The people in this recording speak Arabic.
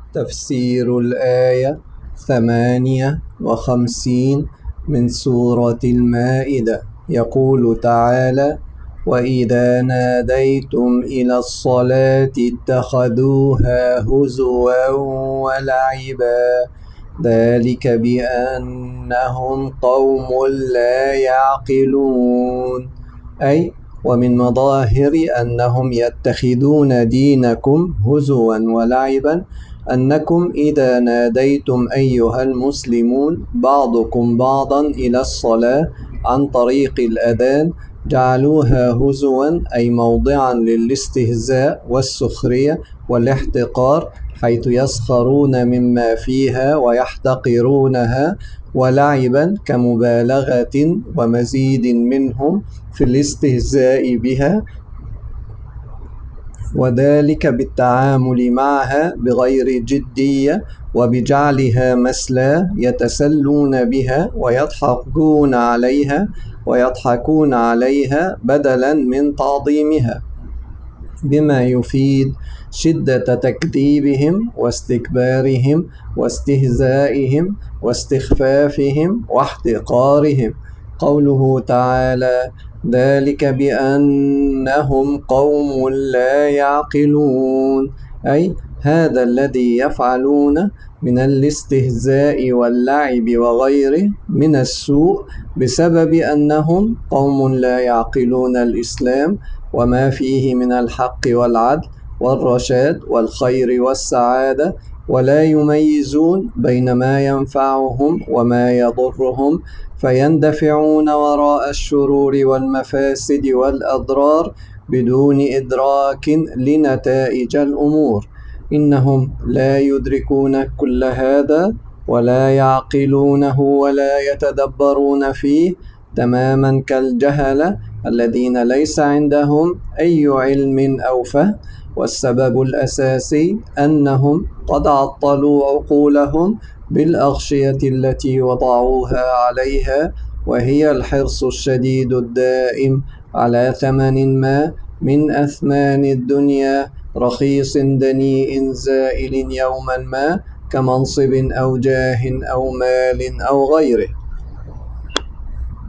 تفسير الآية 58 من سورة المائدة. يقول تعالى: وإذا ناديتم إلى الصلاة اتخذوها هزوا ولعبا ذلك بأنهم قوم لا يعقلون. أي ومن مظاهر أنهم يتخذون دينكم هزوا ولعبا أنكم إذا ناديتم أيها المسلمون بعضكم بعضا إلى الصلاة عن طريق الأذان جعلوها هزوا، أي موضعا للاستهزاء والسخرية والاحتقار، حيث يسخرون مما فيها ويحتقرونها، ولعبا كمبالغة ومزيد منهم في الاستهزاء بها، وذلك بالتعامل معها بغير جدية وبجعلها مسلى يتسلون بها ويضحكون عليها بدلا من تعظيمها، بما يفيد شدة تكذيبهم واستكبارهم واستهزائهم واستخفافهم واحتقارهم. قوله تعالى: ذلك بأنهم قوم لا يعقلون، أي هذا الذي يفعلون من الاستهزاء واللعب وغيره من السوء بسبب أنهم قوم لا يعقلون الإسلام وما فيه من الحق والعدل والرشاد والخير والسعادة، ولا يميزون بين ما ينفعهم وما يضرهم، فيندفعون وراء الشرور والمفاسد والأضرار بدون إدراك لنتائج الأمور. إنهم لا يدركون كل هذا ولا يعقلونه ولا يتدبرون فيه، تماما كالجهلة الذين ليس عندهم أي علم أو فهم، والسبب الأساسي أنهم قد عطلوا عقولهم بالأغشية التي وضعوها عليها، وهي الحرص الشديد الدائم على ثمن ما من أثمان الدنيا، رخيص دنيء زائل يوما ما، كمنصب أو جاه أو مال أو غيره.